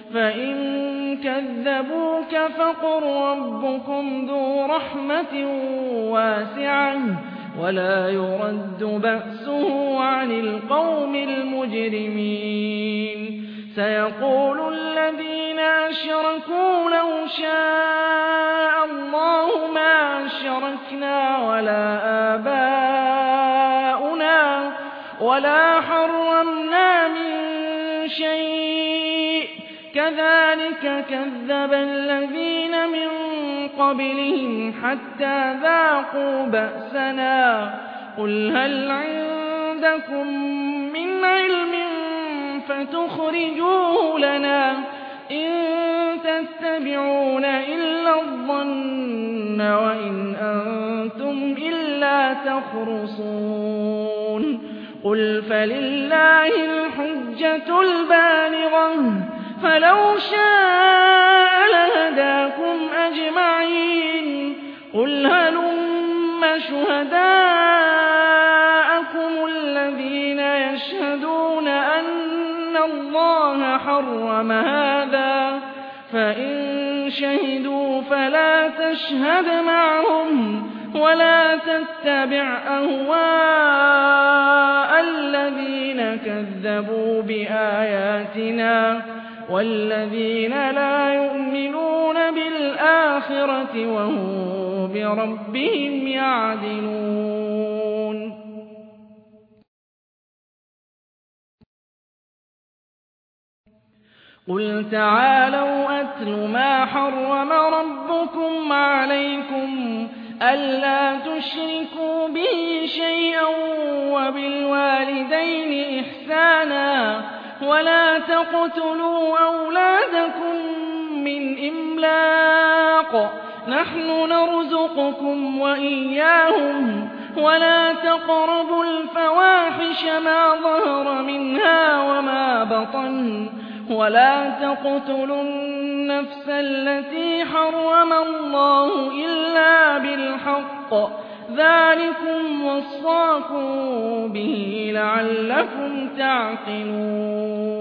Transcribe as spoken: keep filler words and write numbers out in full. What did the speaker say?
فإن كذبوك فقل ربكم ذو رحمة واسعة ولا يرد بأسه عن القوم المجرمين سيقول الذين أشركوا لو شاء الله ما أشركنا ولا آباؤنا ولا حرمنا من شيء كذلك كذب الذين من قبلهم حتى ذاقوا بأسنا قل هل عندكم من علم فتخرجوه لنا إن تتبعون إلا الظن وإن أنتم إلا تخرصون قل فلله الحجة البالغة فلو شاء لهداكم أجمعين قل هلم شهداءكم الذين يشهدون أن الله حرم هذا فإن شهدوا فلا تشهد معهم ولا تتبع أهواء الذين كذبوا بآياتنا والذين لا يؤمنون بالآخرة وهم بربهم يعدلون قل تعالوا أتل ما حرم ربكم عليكم ألا تشركوا به شيئا وبالوالدين إحسانا ولا تقتلوا أولادكم من إملاق نحن نرزقكم وإياهم ولا تقربوا الفواحش ما ظهر منها وما بطن ولا تقتلوا النفس التي حرم الله إلا بالحق ذلكم وصاكم به لعلكم تعقلون